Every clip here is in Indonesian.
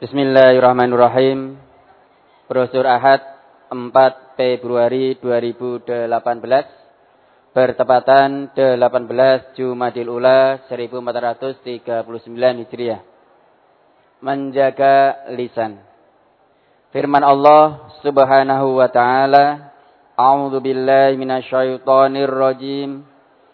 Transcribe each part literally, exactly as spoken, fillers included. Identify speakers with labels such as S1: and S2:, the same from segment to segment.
S1: Bismillahirrahmanirrahim. Brosur Ahad empat Februari dua ribu delapan belas bertepatan delapan belas Jumadil Ula seribu empat ratus tiga puluh sembilan Hijriah. Menjaga lisan. Firman Allah Subhanahu wa taala, A'udzu billahi minasyaitonir rajim.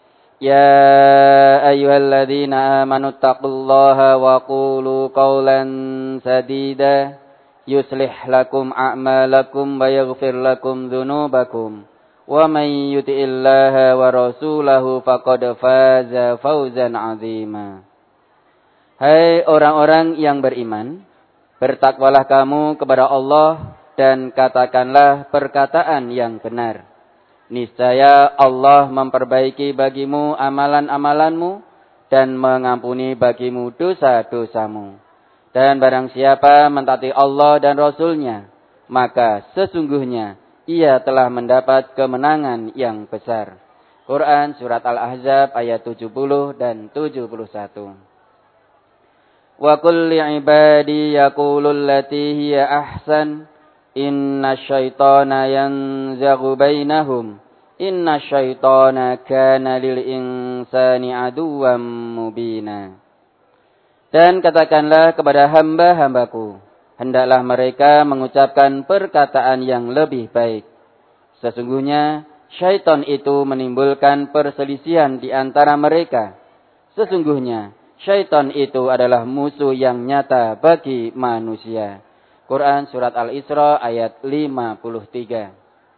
S1: Ya ayyuhalladzina amanu taqullaha wa qulu qawlan sadida yuslih lakum a'malakum wa yaghfir lakum dzunubakum wa may yuti'illaha wa rasulahu faqad faza fawzan 'azima. Hai orang-orang yang beriman, bertakwalah kamu kepada Allah dan katakanlah perkataan yang benar. Niscaya Allah memperbaiki bagimu amalan-amalanmu dan mengampuni bagimu dosa-dosamu. Dan barang siapa mentaati Allah dan Rasul-Nya, maka sesungguhnya ia telah mendapat kemenangan yang besar. Quran Surat Al-Ahzab ayat tujuh puluh dan tujuh puluh satu. Wa qul li'ibadi yaqulul lati hiya ahsan. Inna syaitana yanzaghu bainahum. Inna syaitana kana lil insani aduwwan mubina. Dan katakanlah kepada hamba-hambaku, hendaklah mereka mengucapkan perkataan yang lebih baik. Sesungguhnya syaitan itu menimbulkan perselisihan di antara mereka. Sesungguhnya syaitan itu adalah musuh yang nyata bagi manusia. Quran Surat Al-Isra ayat lima puluh tiga.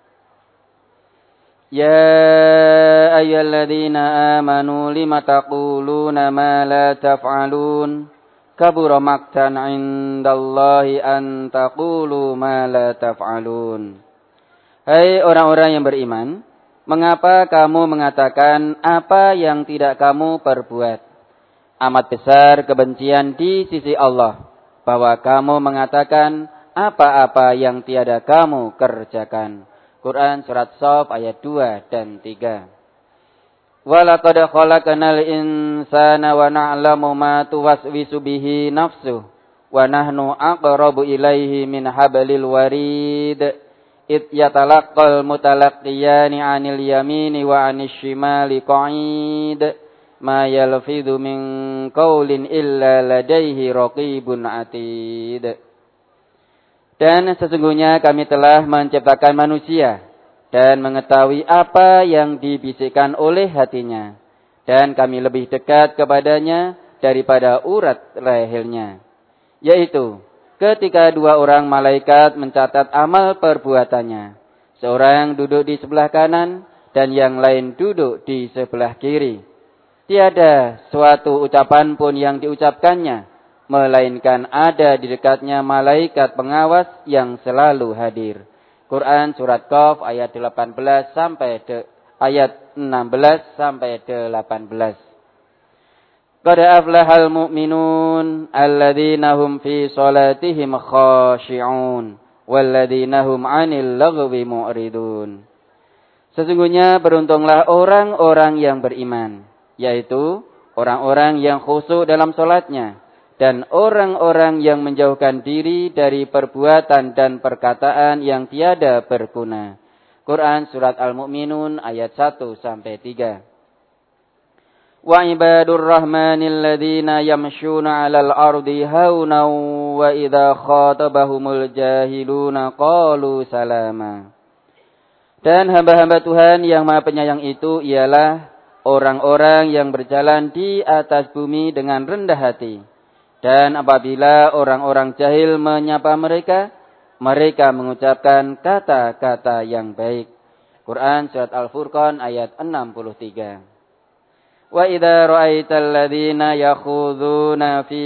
S1: Ya ayyuhalladzina amanu lima taquluna ma la taf'alun kabura maqtan 'indallahi an taqulu ma la taf'alun. Hai orang-orang yang beriman, mengapa kamu mengatakan apa yang tidak kamu perbuat? Amat besar kebencian di sisi Allah bahwa kamu mengatakan apa-apa yang tiada kamu kerjakan. Quran Surat Shaf ayat dua dan tiga. Wa laqad khalaqnal insana wa na'lamu ma tuwaswisu bihi nafsuhu wa nahnu aqrabu ilaihi min hablil warid id yatalaqqal mutalaqqiyani 'anil yamini wa 'anil shimali qa'id. Ma yalfidhu min qawlin illa ladaihi raqibun atid. Dan sesungguhnya kami telah menciptakan manusia dan mengetahui apa yang dibisikkan oleh hatinya. Dan kami lebih dekat kepadanya daripada urat lehernya. Yaitu ketika dua orang malaikat mencatat amal perbuatannya. Seorang duduk di sebelah kanan dan yang lain duduk di sebelah kiri. Tiada suatu ucapan pun yang diucapkannya, melainkan ada di dekatnya malaikat pengawas yang selalu hadir. Quran Surat Qaf ayat delapan belas sampai de, ayat enam belas sampai delapan belas. Qad aflahal mu'minun alladzina hum fi salatihim khashi'un walladzina hum 'anil laghwi mu'ridun. Sesungguhnya beruntunglah orang-orang yang beriman, yaitu orang-orang yang khusyuk dalam salatnya dan orang-orang yang menjauhkan diri dari perbuatan dan perkataan yang tiada berguna. Quran Surat Al-Mu'minun ayat satu sampai tiga. Wa ibadur rahmanil ladzina yamshuna 'alal ardi hauna wa idza khatabahumul jahiluna qalu salama. Dan hamba-hamba Tuhan yang Maha Penyayang itu ialah orang-orang yang berjalan di atas bumi dengan rendah hati. Dan apabila orang-orang jahil menyapa mereka, mereka mengucapkan kata-kata yang baik. Quran Surat Al-Furqan ayat enam puluh tiga. Wa idza ra'aital ladzina yakhuduna fi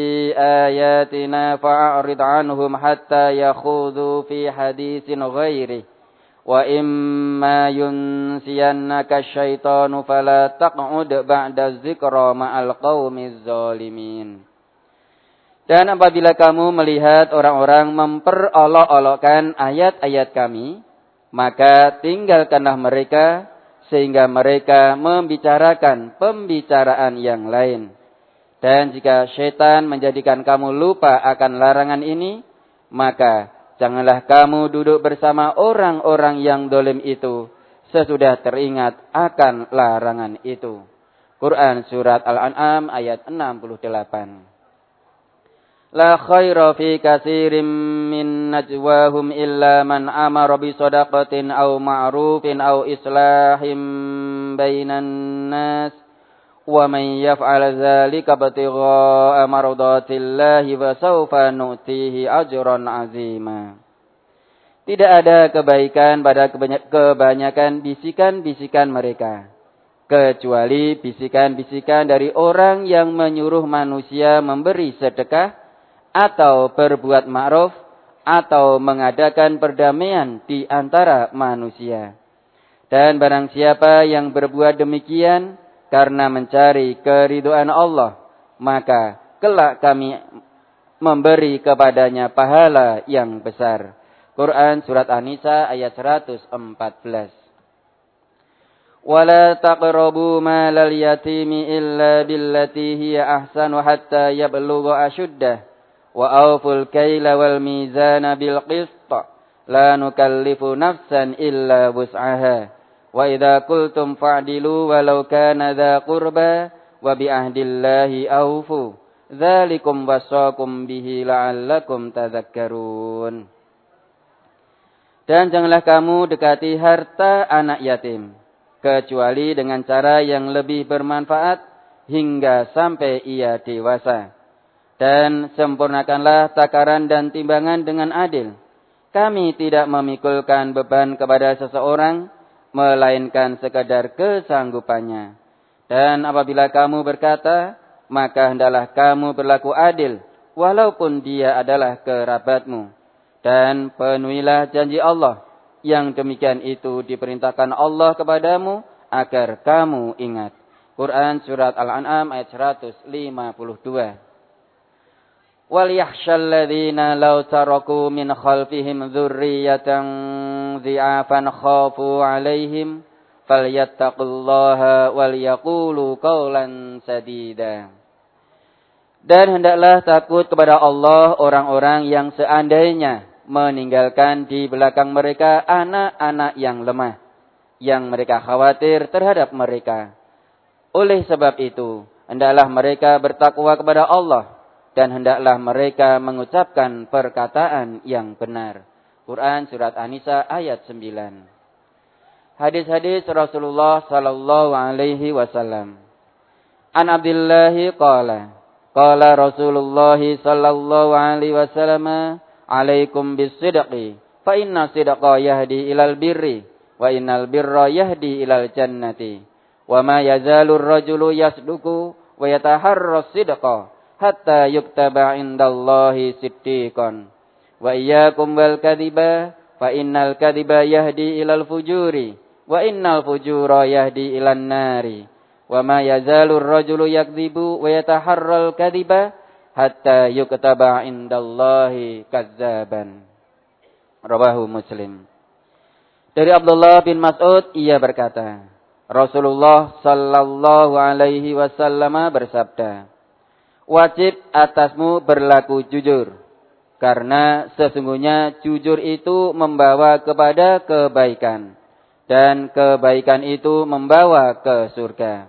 S1: ayatina fa'rid 'anhum hatta yakhudhu fi haditsin ghairihi. Wa imma yunsiyannaka syaitanu fala taq'ud ba'da dzikra ma'al qaumiz zalimin. Dan apabila kamu melihat orang-orang memperolok-olokkan ayat-ayat kami, maka tinggalkanlah mereka sehingga mereka membicarakan pembicaraan yang lain. Dan jika syaitan menjadikan kamu lupa akan larangan ini, maka janganlah kamu duduk bersama orang-orang yang dolim itu sesudah teringat akan larangan itu. Quran Surat Al-An'am ayat enam puluh delapan. La khaira fi katsirin min najwahum illa man amara bi shadaqatin aw ma'rufin aw islahim bainan nas. Wa man yaf'al dzalika ibtigha'a mardatillahi fa sawfa nu'tihi ajran 'azima. Tidak ada kebaikan pada kebanyakan bisikan-bisikan mereka, kecuali bisikan-bisikan dari orang yang menyuruh manusia memberi sedekah atau berbuat ma'ruf atau mengadakan perdamaian di antara manusia. Dan barang siapa yang berbuat demikian karena mencari keridhaan Allah, maka kelak kami memberi kepadanya pahala yang besar. Quran Surat An-Nisa ayat seratus empat belas. Wala taqrabu malal yatimi illa billati hiya ahsanu hatta yablugha ashuddah wa awful kaila wal mizana bil qist la nukallifu nafsan illa wus'aha. Wa idza qultum fa'dilu walau kana dza qurba wa bi ahdillahi awfu. Dzalikum wasaqum bihi la'allakum tadhakkarun. Dan janganlah kamu dekati harta anak yatim kecuali dengan cara yang lebih bermanfaat hingga sampai ia dewasa. Dan sempurnakanlah takaran dan timbangan dengan adil. Kami tidak memikulkan beban kepada seseorang melainkan sekadar kesanggupannya. Dan apabila kamu berkata, maka hendaklah kamu berlaku adil, walaupun dia adalah kerabatmu. Dan penuhilah janji Allah, yang demikian itu diperintahkan Allah kepadamu, agar kamu ingat. Quran Surat Al-An'am ayat seratus lima puluh dua. وَلْيَخْشَى الَّذِينَ لَوْ تَرَكُوا مِنْ خَلْفِهِمْ ذُرِّيَّةً ضِعَافًا خَافُوا عَلَيْهِمْ فَلْيَتَّقُوا اللَّهَ وَلْيَقُولُوا قَوْلًا سَدِيدًا. Dan hendaklah takut kepada Allah orang-orang yang seandainya meninggalkan di belakang mereka anak-anak yang lemah, yang mereka khawatir terhadap mereka. Oleh sebab itu, hendaklah mereka bertakwa kepada Allah, dan hendaklah mereka mengucapkan perkataan yang benar. Quran Surat An-Nisa ayat sembilan. Hadis-hadis Rasulullah sallallahu alaihi wasallam. An Abdullah qala, qala Rasulullah sallallahu alaihi wasallam, alaikum bis-sidqi, fa inna sidqa yahdi ilal birri, wa innal birra yahdi ilal jannati. Wa ma yazalu ar-rajulu yasduqu wa yataharra as-sidqa hatta yuktaba indallahi siddiqan. Wa iyyakum wal kadhiba fa innal kadhiba yahdi ilal fujuri wa innal fujura yahdi ilan nari. Wa ma yazalu ar-rajulu yakdzibu wa yataharral kadhiba hatta yuktaba indallahi kadzaban. Rawahu Muslim. Dari Abdullah bin Mas'ud, ia berkata, Rasulullah sallallahu alaihi wasallam bersabda, wajib atasmu berlaku jujur, karena sesungguhnya jujur itu membawa kepada kebaikan, dan kebaikan itu membawa ke surga.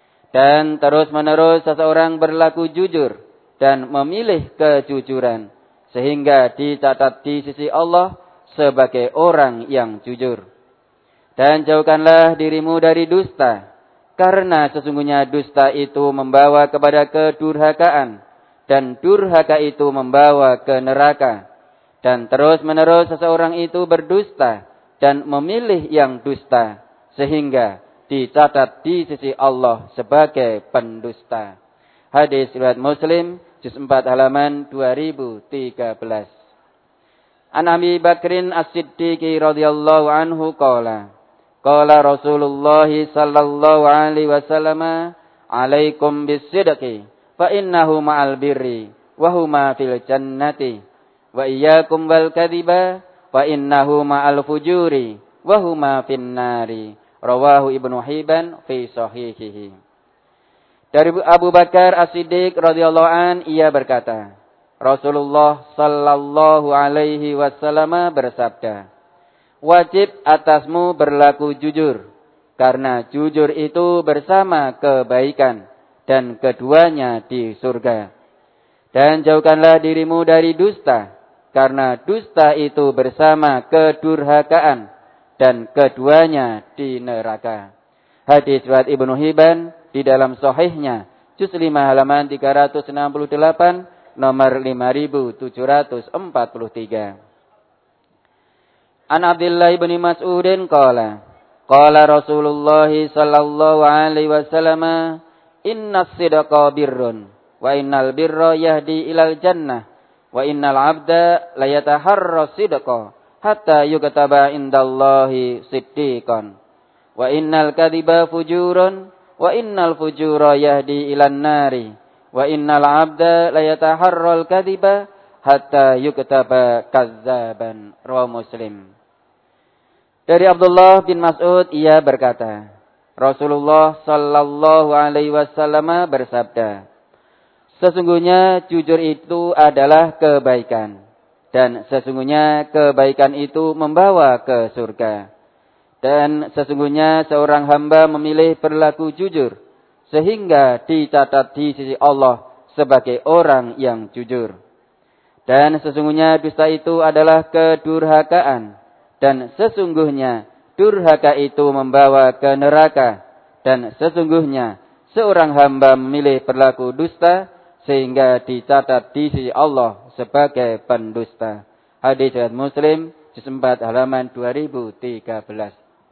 S1: Dan terus-menerus seseorang berlaku jujur dan memilih kejujuran, sehingga dicatat di sisi Allah sebagai orang yang jujur. Dan jauhkanlah dirimu dari dusta, karena sesungguhnya dusta itu membawa kepada kedurhakaan, dan durhaka itu membawa ke neraka. Dan terus-menerus seseorang itu berdusta dan memilih yang dusta, sehingga dicatat di sisi Allah sebagai pendusta. Hadis riwayat Muslim, juz empat halaman dua ribu tiga belas. An Abi Bakrin As-Siddiqi radhiyallahu anhu qala, qala Rasulullah sallallahu alaihi wasallam, alaikum bis-sidqi fa innahu ma'al birri wa huma fil jannati, wa iyyakum wal kadhiba fa innahu ma'al fujuri wa huma fin nari. Rawahu Ibnu Hibban fi sahihihi. Dari Abu Bakar As-Siddiq radhiyallahu an, ia berkata, Rasulullah sallallahu alaihi wasallam bersabda, wajib atasmu berlaku jujur, karena jujur itu bersama kebaikan, dan keduanya di surga. Dan jauhkanlah dirimu dari dusta, karena dusta itu bersama kedurhakaan, dan keduanya di neraka. Hadis riwayat Ibnu Hibban di dalam sahihnya, juz lima halaman tiga ratus enam puluh delapan, nomor lima ribu tujuh ratus empat puluh tiga. An Abdullah bin Mas'udin qala, qala Rasulullah sallallahu alaihi wasallam, innas sidqa birrun, wa innal birra yahdi ilal jannah, wa innal abda la yataharra sidqa hatta yuktaba indallahi siddiqan, wa innal kadhiba fujurun, wa innal fujura yahdi ilan nari, wa innal abda la yataharral kadhiba hatta yuktaba kazzaban. Rawahu Muslim. Dari Abdullah bin Mas'ud, ia berkata, Rasulullah sallallahu alaihi wasallam bersabda, sesungguhnya jujur itu adalah kebaikan, dan sesungguhnya kebaikan itu membawa ke surga. Dan sesungguhnya seorang hamba memilih berlaku jujur, sehingga dicatat di sisi Allah sebagai orang yang jujur. Dan sesungguhnya dusta itu adalah kedurhakaan, dan sesungguhnya durhaka itu membawa ke neraka. Dan sesungguhnya seorang hamba memilih berlaku dusta, sehingga dicatat di sisi Allah sebagai pendusta. Hadis riwayat Muslim, juz empat halaman dua ribu tiga belas.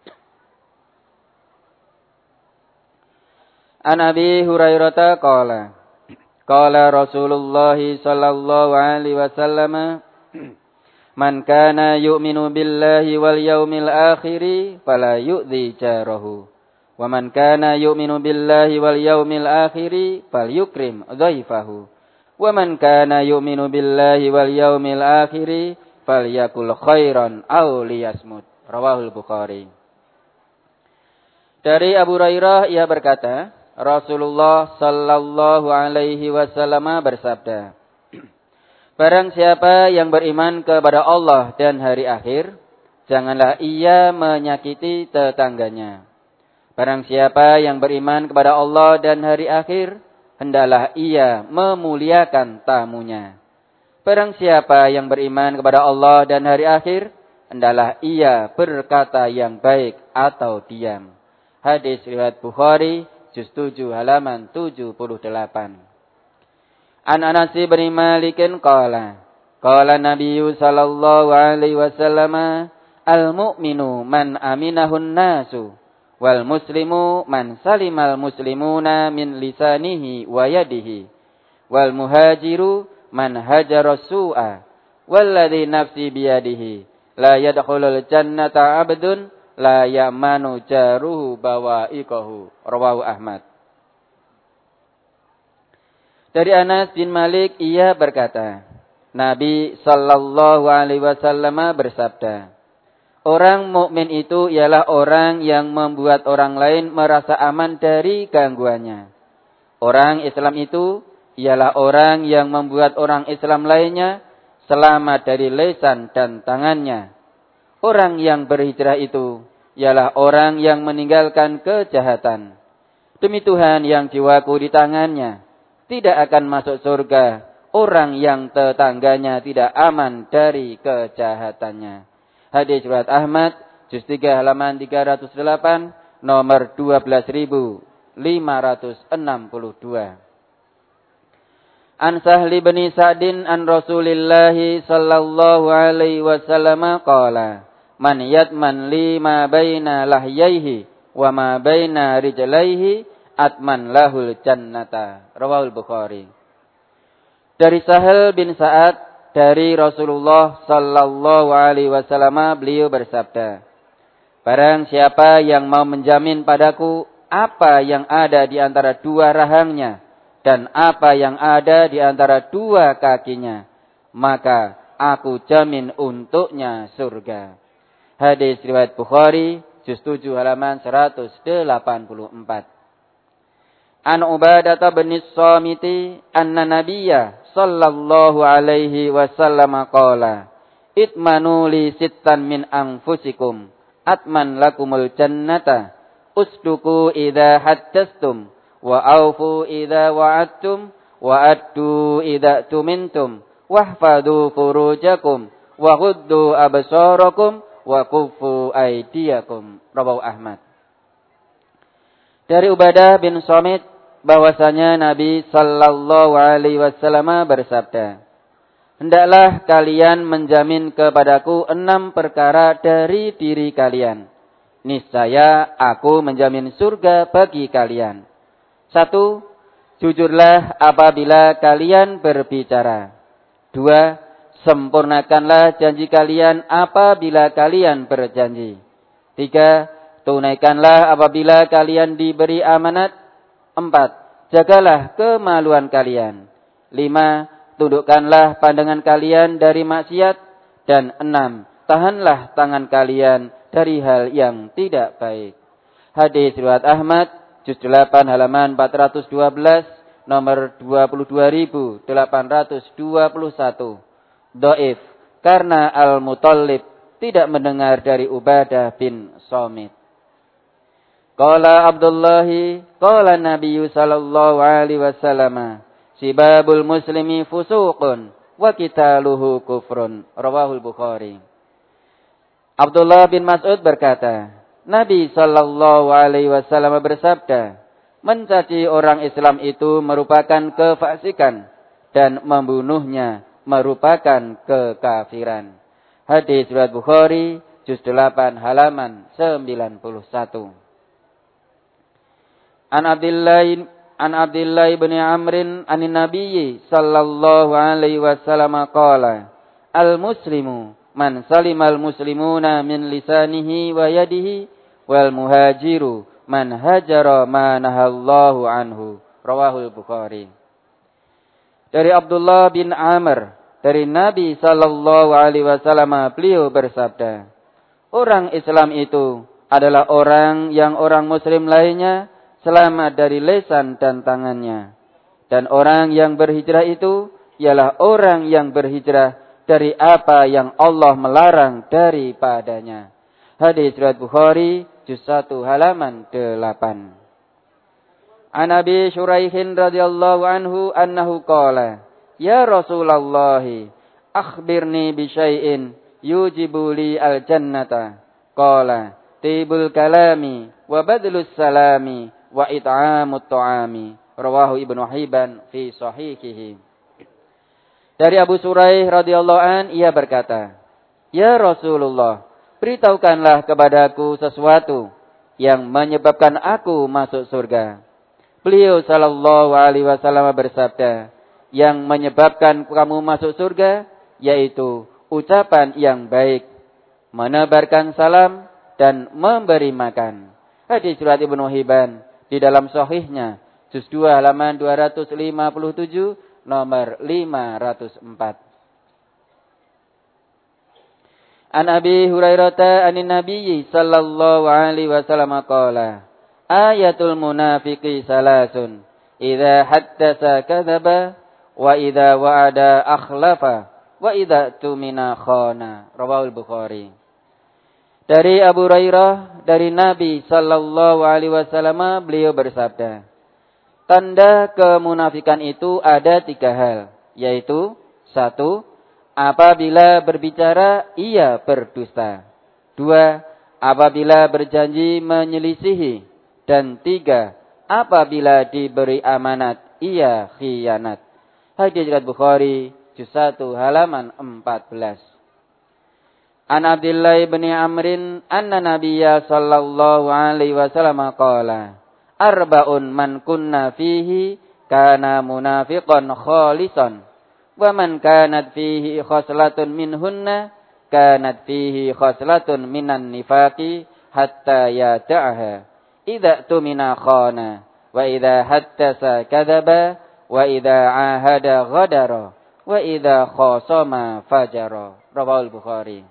S1: An Abi Hurairah qala, qala Rasulullah sallallahu alaihi wasallam, man kana yu'minu billahi wal yaumil akhir fala yu'dhi jarahu, wa man kana yu'minu billahi wal yaumil akhir falyukrim dhaifahu, wa man kana yu'minu billahi wal yaumil akhir falyakul khairan aw liyasmut. Rawahul Bukhari. Dari Abu Hurairah, ia berkata, Rasulullah sallallahu alaihi wasallam bersabda, barang siapa yang beriman kepada Allah dan hari akhir, janganlah ia menyakiti tetangganya. Barang siapa yang beriman kepada Allah dan hari akhir, hendaklah ia memuliakan tamunya. Barang siapa yang beriman kepada Allah dan hari akhir, hendaklah ia berkata yang baik atau diam. Hadis riwayat Bukhari, juz tujuh halaman tujuh puluh delapan. An Anas bin Malik qala, qala Nabi sallallahu alaihi wasallam, al-mu'minu man aminahun nasu, wal muslimu man salimal muslimuna min lisanihi wa yadihi, wal muhajiru man hajara su'a, walladhi nafsi biyadihi, la yadkhulul jannata abdun la ya'manu jaruhu bawa'iqahu. Rawahu Ahmad. Dari Anas bin Malik, ia berkata, Nabi sallallahu alaihi wasallam bersabda, orang mukmin itu ialah orang yang membuat orang lain merasa aman dari gangguannya. Orang Islam itu ialah orang yang membuat orang Islam lainnya selamat dari lisan dan tangannya. Orang yang berhijrah itu ialah orang yang meninggalkan kejahatan. Demi Tuhan yang jiwaku di tangannya, tidak akan masuk surga orang yang tetangganya tidak aman dari kejahatannya. Hadis riwayat Ahmad, juz tiga halaman tiga ratus delapan, nomor dua belas ribu lima ratus enam puluh dua. An Sahli bin Sa'din an Rasulillahi sallallahu alaihi wasallam qala, man yatman lima baina lahyaihi wa ma baina rijlaihi atman lahul jannata. Rawahul Bukhari. Dari Sahal bin Sa'ad dari Rasulullah sallallahu alaihi wasallam, beliau bersabda, barang siapa yang mau menjamin padaku apa yang ada di antara dua rahangnya dan apa yang ada di antara dua kakinya, maka aku jamin untuknya surga. Hadis riwayat Bukhari, juz tujuh halaman seratus delapan puluh empat. An Ubadah bin Samiti anna Nabiyya sallallahu alaihi wasallam qala itmanu li sittan min anfusikum atman lakumul jannata usduku idza haddastum wa aufu idza wa'adtum wa addu idza tumintum wahfadhu furujakum wa ghuddu absarakum wa kuffu aydiyakum. Rawahu Ahmad. Dari Ubadah bin Samit bahwasanya Nabi sallallahu alaihi wasallam bersabda, hendaklah kalian menjamin kepadaku enam perkara dari diri kalian. Niscaya aku menjamin surga bagi kalian. Satu, jujurlah apabila kalian berbicara. Dua, sempurnakanlah janji kalian apabila kalian berjanji. Tiga, tunaikanlah apabila kalian diberi amanat. Empat, jagalah kemaluan kalian. Lima, tundukkanlah pandangan kalian dari maksiat. Dan enam, tahanlah tangan kalian dari hal yang tidak baik. Hadis riwayat Ahmad, juz delapan halaman empat ratus dua belas, nomor dua puluh dua ribu delapan ratus dua puluh satu. Dhaif karena Al-Muttalib tidak mendengar dari Ubadah bin Samit. Qala Abdullah, qala Nabi sallallahu alaihi wasallam, sibabul muslimi fusuqun wa qitaluhu kufrun. Rawahul Bukhari. Abdullah bin Mas'ud berkata, Nabi sallallahu alaihi wasallam bersabda, mencaci orang Islam itu merupakan kefasikan dan membunuhnya merupakan kekafiran. Hadis riwayat Bukhari, juz delapan halaman sembilan puluh satu. An Abdullah an Abdullah bin Amr anin Nabi sallallahu alaihi wasallam qala, al-muslimu man salimal muslimuna min lisanihi wa yadihi wal muhajiru man hajara ma nahallahu anhu. Rawahul Bukhari. Dari Abdullah bin Amr dari Nabi sallallahu alaihi wasallam beliau bersabda, orang Islam itu adalah orang yang orang muslim lainnya selamat dari lisan dan tangannya. Dan orang yang berhijrah itu ialah orang yang berhijrah dari apa yang Allah melarang daripadanya. Hadis riwayat Bukhari, juz satu halaman delapan. An Abi Syuraihin radhiyallahu anhu annahu qala, ya Rasulullah, akhbirni bi syai'in yujibu li al-jannata. Qala, tibul kalami wa badlus salami wa it'amut ta'ami. Rawahu Ibnu Hibban fi sahihihi. Dari Abu Suraih radhiyallahu an, ia berkata, ya Rasulullah, beritahukanlah kepadaku sesuatu yang menyebabkan aku masuk surga. Beliau sallallahu alaihi wasallam bersabda, yang menyebabkan kamu masuk surga yaitu ucapan yang baik, menebarkan salam dan memberi makan. Hadis riwayat Ibnu Hibban di dalam sahihnya, juz dua halaman dua ratus lima puluh tujuh, nomor lima ratus empat. An Abi Hurairah anin Nabi sallallahu alaihi wasallam qala, ayatul munafiqi salasun, idza haddatsa kadzaba wa idza wa'ada akhlafa wa idza tumina khana. Rawahul Bukhari. Dari Abu Hurairah dari Nabi sallallahu alaihi wasallam beliau bersabda, tanda kemunafikan itu ada tiga hal, yaitu satu, apabila berbicara ia berdusta. Dua, apabila berjanji menyelisihi. Dan tiga, apabila diberi amanat ia khianat. Hadis riwayat Bukhari, juz satu halaman empat belas. An Abdullah bin Amrin anna Nabiyya sallallahu alaihi wasallam qala, arba'un man kunna fihi kana munafiqan khalisan wa man kanat fihi khoslatun minhunna kanat fihi khoslatun minan nifaqi hatta yata'aha idza tumina khana wa idza haddasa kadzaba wa idza ahada ghadara wa idza khasama fajara. Rawahul Bukhari.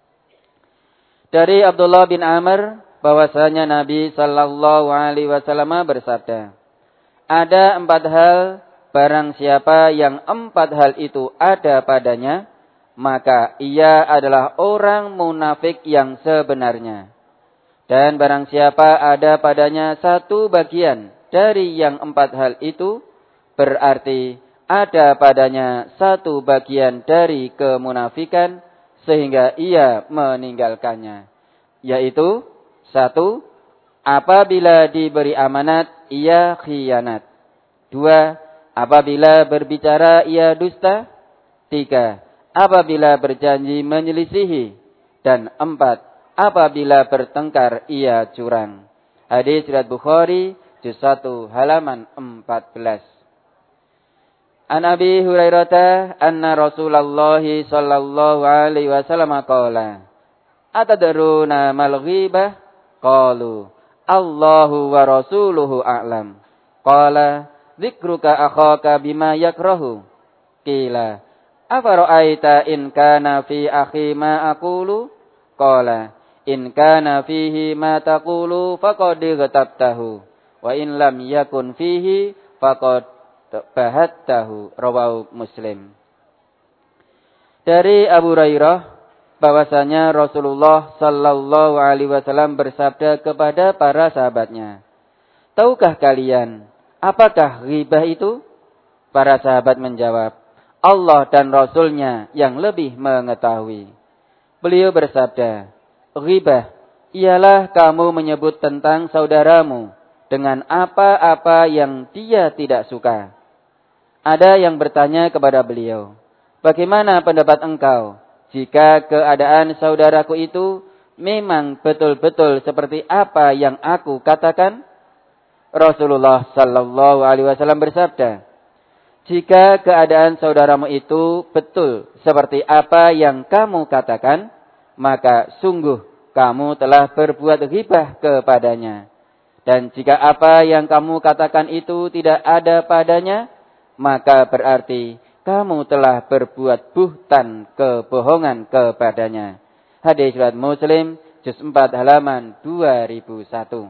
S1: Dari Abdullah bin Amr bahwasanya Nabi sallallahu alaihi wasallam bersabda, Ada empat hal, barang siapa yang empat hal itu ada padanya, maka ia adalah orang munafik yang sebenarnya. Dan barang siapa ada padanya satu bagian dari yang empat hal itu, berarti ada padanya satu bagian dari kemunafikan, sehingga ia meninggalkannya. Yaitu, satu, apabila diberi amanat, ia khianat. Dua, apabila berbicara, ia dusta. Tiga, apabila berjanji menyelisihi. Dan empat, apabila bertengkar, ia curang. Hadis riwayat Bukhari, juz satu, halaman empat belas. An Abi Hurairah anna Rasulullah sallallahu alaihi wasallam qala, atadruna mal ghibah? Qalu, Allahu wa rasuluhu a'lam. Qala, dzikruka akhaka bima yakrahu. Qila, afara'aita in kana fi akhi ma aqulu? Qala, in kana fihi ma taqulu faqad ghatabtahu, wa in lam yakun fihi faqad bahattahu. Rawahu Muslim. Dari Abu Hurairah bahwasanya Rasulullah sallallahu alaihi wasallam bersabda kepada para sahabatnya, tahukah kalian apakah ghibah itu? Para sahabat menjawab, Allah dan Rasulnya yang lebih mengetahui. Beliau bersabda, ghibah ialah kamu menyebut tentang saudaramu dengan apa-apa yang dia tidak suka. Ada yang bertanya kepada beliau, bagaimana pendapat engkau jika keadaan saudaraku itu memang betul-betul seperti apa yang aku katakan? Rasulullah sallallahu alaihi wasallam bersabda, jika keadaan saudaramu itu betul seperti apa yang kamu katakan, maka sungguh kamu telah berbuat ghibah kepadanya. Dan jika apa yang kamu katakan itu tidak ada padanya, maka berarti kamu telah berbuat buhtan kebohongan kepadanya. Hadis riwayat Muslim, juz empat, halaman dua ribu satu.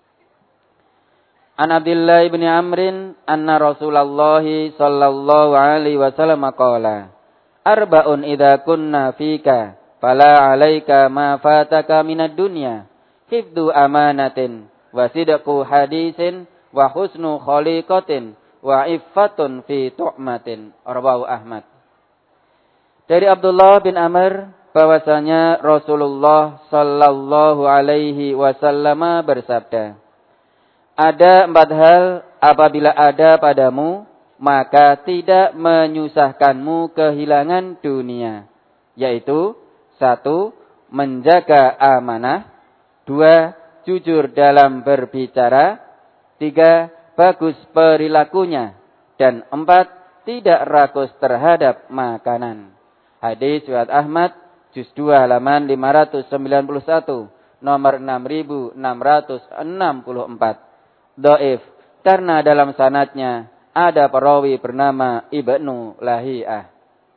S1: An Abdullah bin Amrin anna Rasulullah sallallahu alaihi wasallam qala, arba'un idza kunna fika fala 'alaika ma fataka minad dunya, hifdzu amanatin wa sidqu hadisin wa husnu khaliqatin wa iffatun fi tu'matin. Rawahu Ahmad. Dari Abdullah bin Amr bahwasanya Rasulullah sallallahu alaihi wasallam bersabda, ada empat hal apabila ada padamu, maka tidak menyusahkanmu kehilangan dunia. Yaitu, satu, menjaga amanah. Dua, jujur dalam berbicara. Tiga, bagus perilakunya. Dan empat, tidak rakus terhadap makanan. Hadis riwayat Ahmad, juz dua, halaman lima ratus sembilan puluh satu, nomor enam ribu enam ratus enam puluh empat. Dhaif, karena dalam sanadnya ada perawi bernama Ibnu Lahiyah.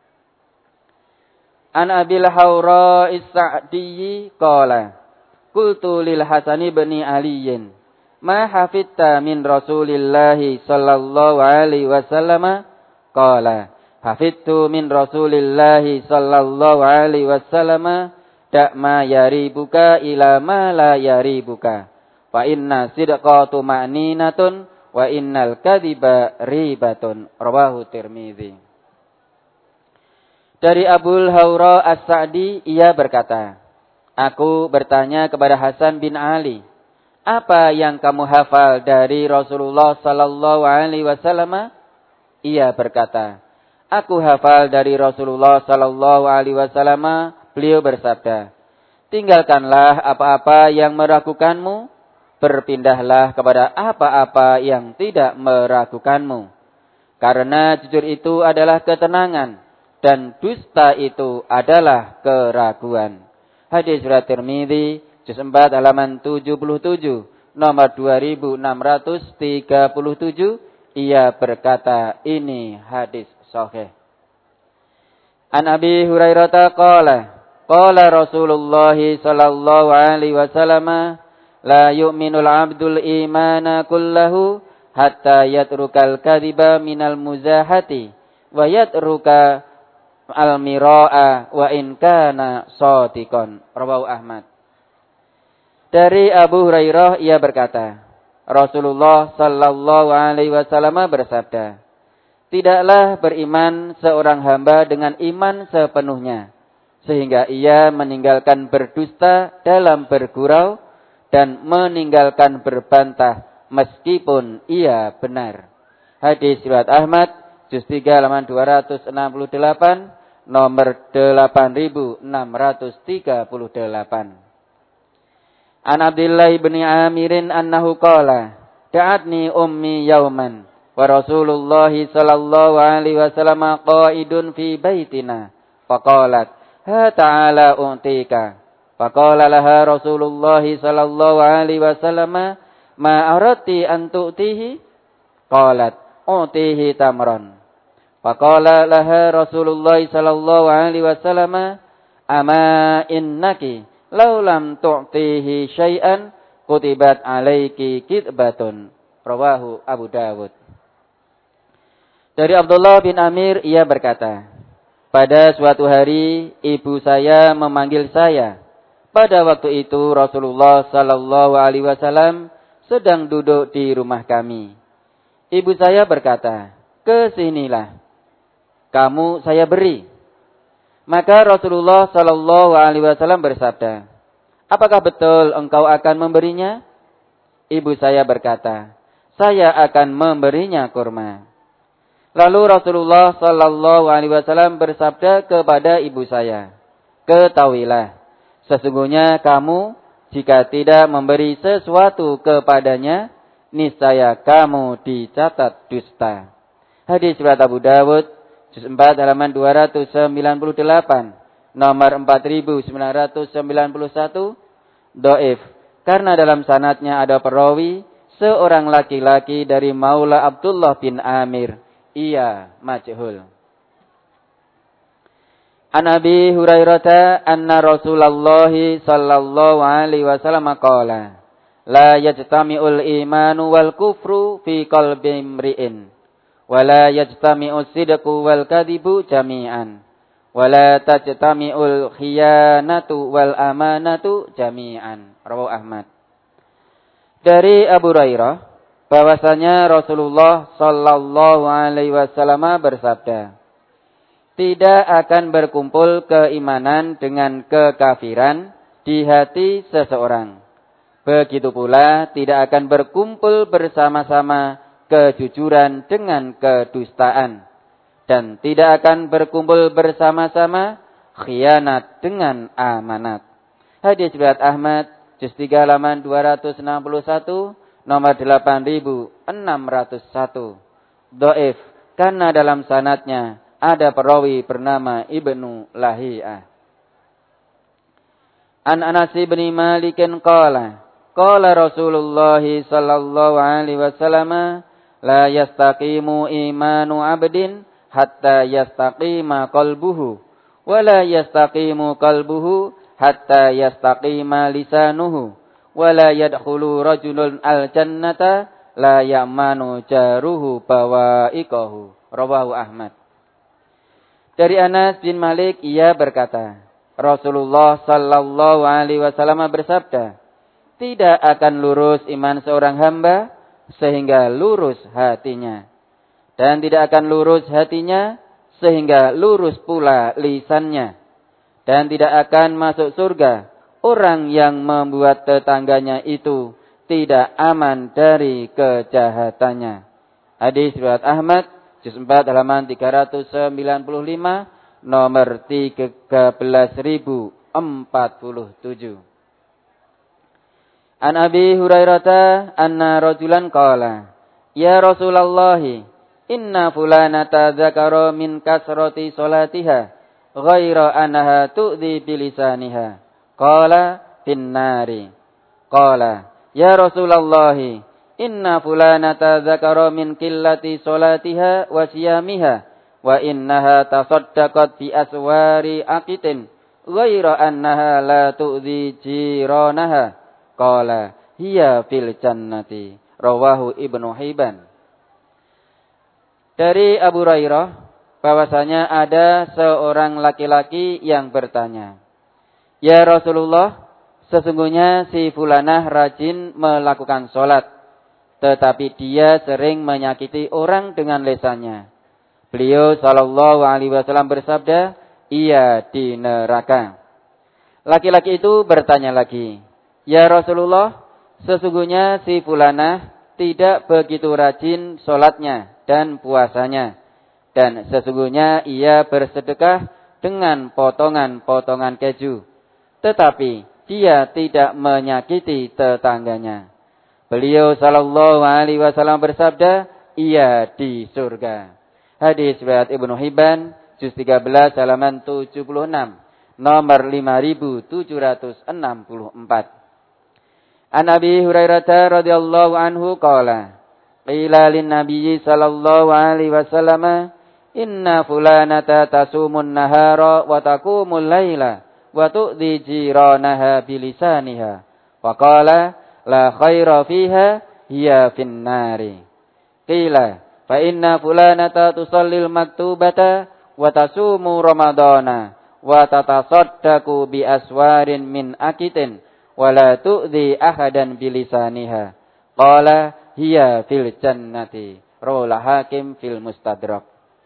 S1: An Abil Hawra Is-Sa'di qala, qultu lil Hasan ibn Ali, ma hafidta min Rasulillah sallallahu alaihi wasallam? Qala, hafidtu min Rasulillah sallallahu alaihi wasallam, da ma yaribuka ila ma la yaribuka. Fa inna sidqa tuma'ninatun wa innal kadhiba ribatun. Rawahu Tirmizi. Dari Abul Hawra As-Sa'di, ia berkata, aku bertanya kepada Hasan bin Ali, apa yang kamu hafal dari Rasulullah sallallahu alaihi wasallam? Ia berkata, aku hafal dari Rasulullah sallallahu alaihi wasallam, beliau bersabda, tinggalkanlah apa-apa yang meragukanmu, berpindahlah kepada apa-apa yang tidak meragukanmu. Karena jujur itu adalah ketenangan, dan dusta itu adalah keraguan. Hadis riwayat Tirmizi, juz empat, halaman tujuh puluh tujuh, nomor dua ribu enam ratus tiga puluh tujuh. Ia berkata, ini hadis sahih. An Abi Hurairah qala, qala Rasulullah sallallahu alaihi wasallam, la yu'minul abdul imana kullahu hatta yatrukal kadhiba minal muzahati wa yatruka al-mira'a wa in kana shadiqan. Rawahu Ahmad. Dari Abu Hurairah ia berkata, Rasulullah sallallahu alaihi wasallam bersabda, tidaklah beriman seorang hamba dengan iman sepenuhnya, sehingga ia meninggalkan berdusta dalam bergurau dan meninggalkan berbantah meskipun ia benar. Hadis riwayat Ahmad, juz tiga halaman dua ratus enam puluh delapan, nomor delapan ribu enam ratus tiga puluh delapan. An Abdullah bin Amirin annahu qala, da'atni ummi yauman wa Rasulullah sallallahu alaihi wasallam qa'idun fi baitina faqalat ha ta'ala untika faqala laha Rasulullah sallallahu alaihi wasallam ma arati an tu'tihi qalat utihi tamran faqala laha Rasulullah sallallahu alaihi wasallam ama innaki law lam tu'tihi syai'an kutibat alaiki kitbatun. Rawahu Abu Dawud. Dari Abdullah bin Amir ia berkata, pada suatu hari ibu saya memanggil saya. Pada waktu itu Rasulullah sallallahu alaihi wasallam sedang duduk di rumah kami. Ibu saya berkata, kesinilah, kamu saya beri. Maka Rasulullah sallallahu alaihi wasallam bersabda, apakah betul engkau akan memberinya? Ibu saya berkata, saya akan memberinya kurma. Lalu Rasulullah sallallahu alaihi wasallam bersabda kepada ibu saya, ketahuilah, sesungguhnya kamu jika tidak memberi sesuatu kepadanya, niscaya kamu dicatat dusta. Hadis riwayat Abu Dawud, juz empat halaman dua ratus sembilan puluh delapan, nomor empat ribu sembilan ratus sembilan puluh satu, dhaif karena dalam sanadnya ada perawi seorang laki-laki dari Maula Abdullah bin Amir, ia majhul. An Abi Hurairah anna Rasulullah sallallahu alaihi wasallam qala la yajtami'ul imanu wal kufru fi qalbi imri'in wala yajtami'us sidqu wal kadhibu jami'an wala tajtami'ul khiyanatu wal amanatu jami'an. Rawahu Ahmad. Dari Abu Hurairah bahwasanya Rasulullah sallallahu alaihi wasallam bersabda, tidak akan berkumpul keimanan dengan kekafiran di hati seseorang. Begitu pula tidak akan berkumpul bersama-sama kejujuran dengan kedustaan, dan tidak akan berkumpul bersama-sama khianat dengan amanat. Hadis riwayat Ahmad, juz tiga halaman dua ratus enam puluh satu, nomor delapan ribu enam ratus satu. Dhaif karena dalam sanadnya ada perawi bernama Ibnu Lahiyah. An Anas bin Malik qala qala Rasulullah sallallahu alaihi wasallam la yastaqimu imanu abdin hatta yastaqima qalbuhu wa la yastaqimu qalbuhu hatta yastaqima lisanuhu wa la yadkhulu rajulun al-jannata la ya'manu jaruhu bawa'iqahu. Rawahu Ahmad. Dari Anas bin Malik ia berkata, Rasulullah sallallahu alaihi wasallam bersabda, tidak akan lurus iman seorang hamba sehingga lurus hatinya, dan tidak akan lurus hatinya sehingga lurus pula lisannya, dan tidak akan masuk surga orang yang membuat tetangganya itu tidak aman dari kejahatannya. Hadis riwayat Ahmad, juz empat halaman tiga ratus sembilan puluh lima, nomor tiga belas ribu empat puluh tujuh. An Abi Hurairah anna rajulan qala ya Rasulullah inna fulanata dzakara min kasrati salatiha ghaira anha tu'dhi bilisaniha qala finnari qala ya Rasulullah inna fulanata dzakara min qillati salatiha wa siyamiha wa innaha tasaddaqat bi aswari aqitin ghaira annaha la tu'dhi jiranaha qala hiya fil jannati. Rawahu Ibnu Hibban. Dari Abu Hurairah bahwasanya ada seorang laki-laki yang bertanya, "Ya Rasulullah, sesungguhnya si fulanah rajin melakukan sholat, tetapi dia sering menyakiti orang dengan lisannya." Beliau sallallahu alaihi wasallam bersabda, "Ia di neraka." Laki-laki itu bertanya lagi, "Ya Rasulullah, sesungguhnya si fulanah tidak begitu rajin sholatnya dan puasanya, dan sesungguhnya ia bersedekah dengan potongan-potongan keju, tetapi dia tidak menyakiti tetangganya." Beliau sallallahu alaihi wasallam bersabda, "Ia di surga." Hadis riwayat Ibnu Hibban, juz tiga belas halaman tujuh puluh enam, nomor lima ribu tujuh ratus enam puluh empat. An Abi Hurairah radhiyallahu anhu qala, qila lin Nabi sallallahu alaihi wasallam, "Inna fulanata tasumun nahara wa taqumul laila wa tu'dhi jiranaha bilisaniha." Wa qala, "La khaira fiha, hiya fin nari." Qila, "Fa inna fulanata tusallil maktubata wa tasumu ramadana wa tatasaddaqu bi aswarin min akitin wala tu'dhi ahadan bilisaniha." Qala, "Hiya fil jannati." Rawahu Hakim fil Mustadrak.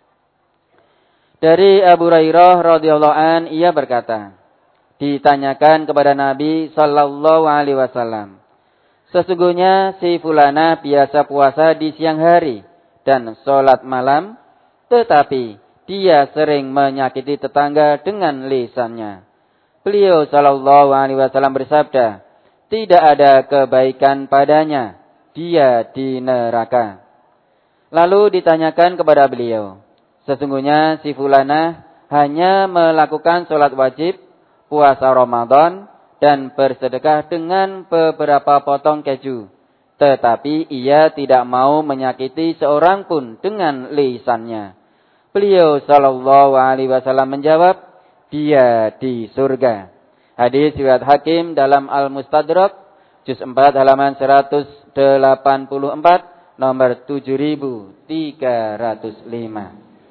S1: Dari Abu Hurairah radhiyallahu an, ia berkata, ditanyakan kepada Nabi sallallahu alaihi wasallam, "Sesungguhnya si fulana biasa puasa di siang hari dan sholat malam, tetapi dia sering menyakiti tetangga dengan lisannya." Beliau sallallahu alaihi wasallam bersabda, "Tidak ada kebaikan padanya, dia di neraka." Lalu ditanyakan kepada beliau, "Sesungguhnya si fulanah hanya melakukan sholat wajib, puasa Ramadan, dan bersedekah dengan beberapa potong keju, tetapi ia tidak mau menyakiti seorang pun dengan lisannya." Beliau sallallahu alaihi wasallam menjawab, "Dia di surga." Hadis riwayat Hakim dalam Al-Mustadrak, juz empat halaman seratus delapan puluh empat, nomor tujuh ribu tiga ratus lima.